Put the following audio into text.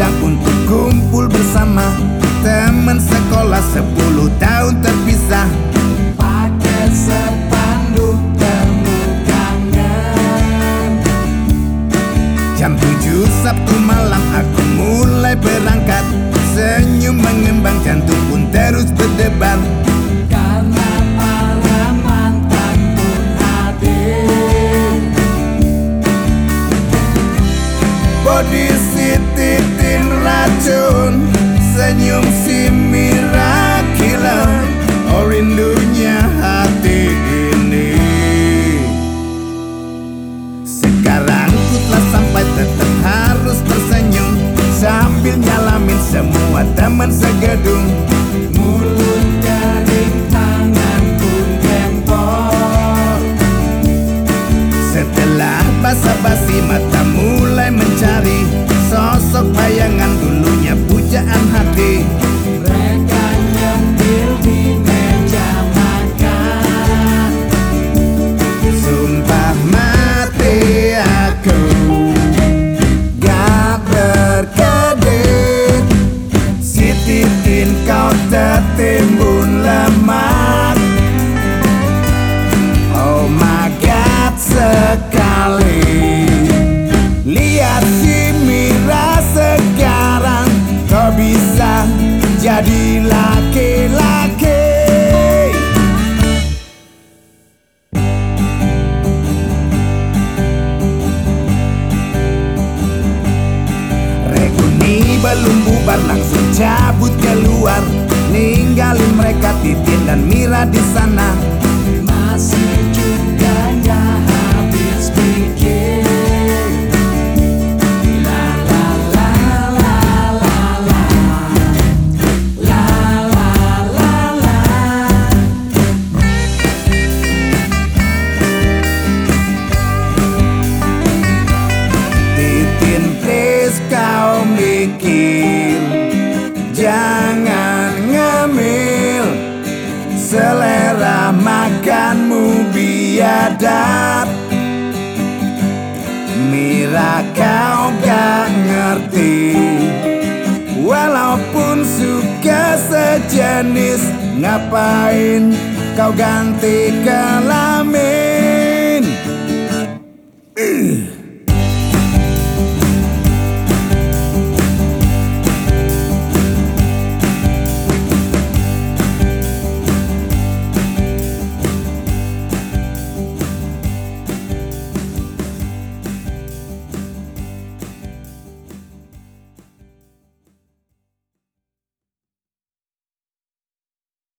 diundang untuk kumpul bersama teman sekolah 10 tahun terpisah. Pakai sepanduk temu kangen. Jam 7 Sabtu malam aku mulai berangkat. Senyum mengembang, jantung pun terus berdebar. Karena para mantan pun hadir. Body si titin racun, senyum si miraculous. Oh rindunya hati ini. Sekarang ku telah sampai, tetap harus tersenyum sambil nyalamin semua teman segedung. Mulut kering, tangan pun gempor. Setelah basa-basi mata mulai mencari sosok bayangan dulunya pujaan hati. Mereka nyempil di meja makan. Sumpah mati aku gak berkedip. Si titin kau tertimbun lemak. Oh my God, sekali lihat si Mira sekarang, kau bisa jadi laki-laki. Reguni belum bubar langsung cabut keluar, ninggalin mereka Titin dan Mira di sana. Masih juga gak habis pikir. La la la la la la. La la la la. Titin please kau mikir, jangan ngemil. Selera makanmu biadab. Mira kau gak ngerti, walaupun suka sejenis, ngapain kau ganti kelamin?